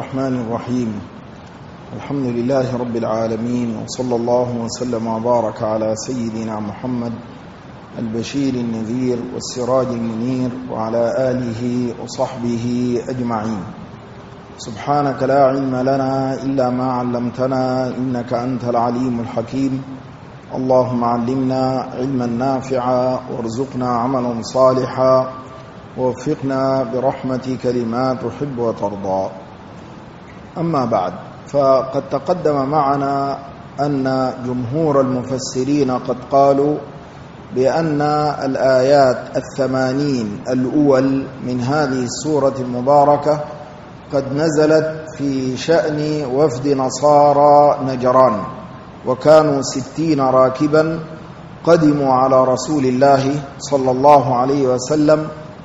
الرحمن الرحيم. الحمد لله رب العالمين، وصلى الله وسلم وبارك على سيدنا محمد البشير النذير والسراج المنير وعلى آله وصحبه أجمعين. سبحانك لا علم لنا إلا ما علمتنا إنك أنت العليم الحكيم. اللهم علمنا علما نافعا وارزقنا عملا صالحا ووفقنا برحمتك لما تحب وترضى. أما بعد، فقد تقدم معنا أن جمهور المفسرين قد قالوا بأن الآيات 80 الأول من هذه السورة المباركة قد نزلت في شأن وفد نصارى نجران، وكانوا 60 راكبا قدموا على رسول الله صلى الله عليه وسلم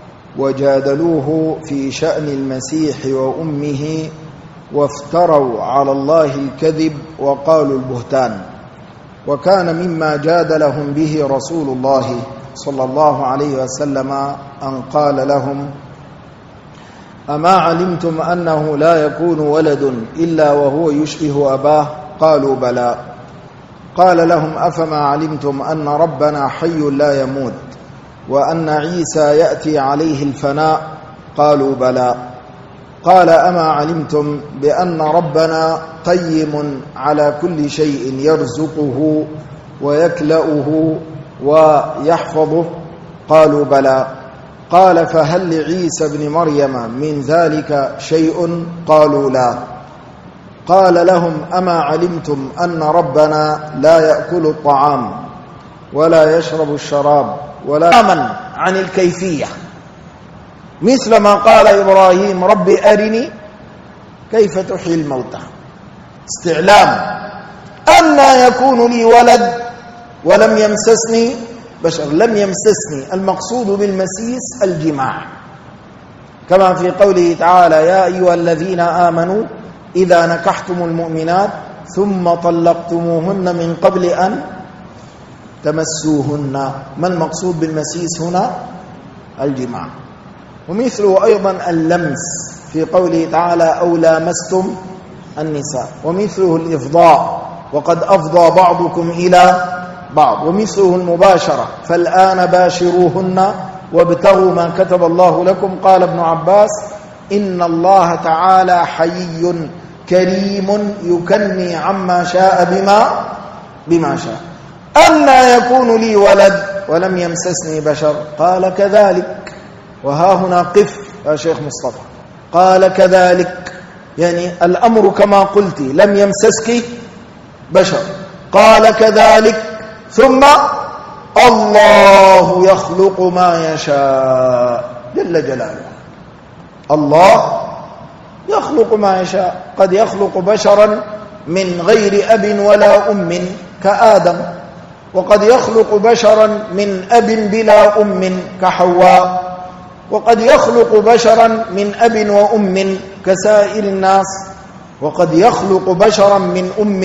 وجادلوه في شأن المسيح وأمه، وافتروا على الله الكذب وقالوا البهتان. وكان مما جادلهم به رسول الله صلى الله عليه وسلم أن قال لهم: أما علمتم أنه لا يكون ولد إلا وهو يشبه أباه؟ قالوا بلى. قال لهم: أفما علمتم أن ربنا حي لا يموت وأن عيسى يأتي عليه الفناء؟ قالوا بلى. قال: أما علمتم بأن ربنا قيم على كل شيء يرزقه ويكلأه ويحفظه؟ قالوا بلى. قال: فهل لعيسى بن مريم من ذلك شيء؟ قالوا لا. قال لهم: أما علمتم أن ربنا لا يأكل الطعام ولا يشرب الشراب ولا يأمن عن الكيفية، مثل ما قال إبراهيم: رب أرني كيف تحيي الموتى. استعلام أن يكون لي ولد ولم يمسسني بشر. لم يمسسني، المقصود بالمسيس الجماع، كما في قوله تعالى: يا أيها الذين آمنوا إذا نكحتم المؤمنات ثم طلقتموهن من قبل أن تمسوهن. ما المقصود بالمسيس هنا؟ الجماع. ومثله أيضا اللمس في قوله تعالى: أو لامستم النساء. ومثله الإفضاء: وقد أفضى بعضكم إلى بعض. ومثله المباشرة: فالآن باشروهن وابتغوا ما كتب الله لكم. قال ابن عباس: إن الله تعالى حيي كريم يكني عما شاء بما شاء. أنى يكون لي ولد ولم يمسسني بشر؟ قال: كذلك. وها هنا قف يا شيخ مصطفى. قال: كذلك، يعني الأمر كما قلت، لم يمسسك بشر. قال: كذلك. ثم الله يخلق ما يشاء جل جلاله. الله يخلق ما يشاء، قد يخلق بشرا من غير أب ولا أم كآدم، وقد يخلق بشرا من أب بلا أم كحواء، وقد يخلق بشرا من أب وأم كسائر الناس، وقد يخلق بشرا من أم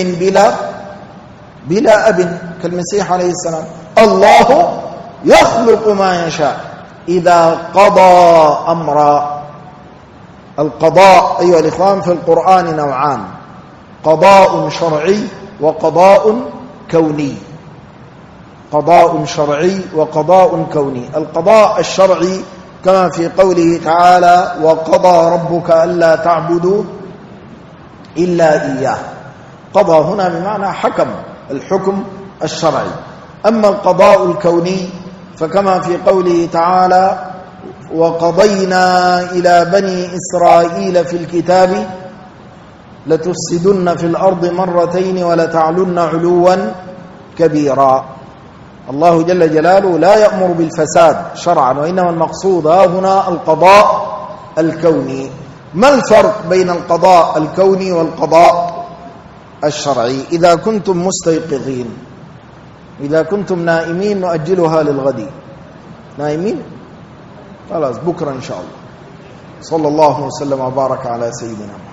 بلا أب كالمسيح عليه السلام. الله يخلق ما يشاء إذا قضى أمرا. القضاء أيها الإخوان في القرآن نوعان: قضاء شرعي وقضاء كوني. قضاء شرعي وقضاء كوني. القضاء الشرعي كما في قوله تعالى: وقضى ربك ألا تعبدوا إلا إياه. قضى هنا بمعنى حكم، الحكم الشرعي. أما القضاء الكوني فكما في قوله تعالى: وقضينا إلى بني إسرائيل في الكتاب لتفسدن في الأرض مرتين ولتعلن علوا كبيرا. الله جل جلاله لا يأمر بالفساد شرعا، وإنما المقصود هنا القضاء الكوني. ما الفرق بين القضاء الكوني والقضاء الشرعي؟ إذا كنتم مستيقظين، إذا كنتم نائمين نؤجلها للغد. نائمين؟ خلاص بكرة إن شاء الله. صلى الله وسلم وبارك على سيدنا محمد.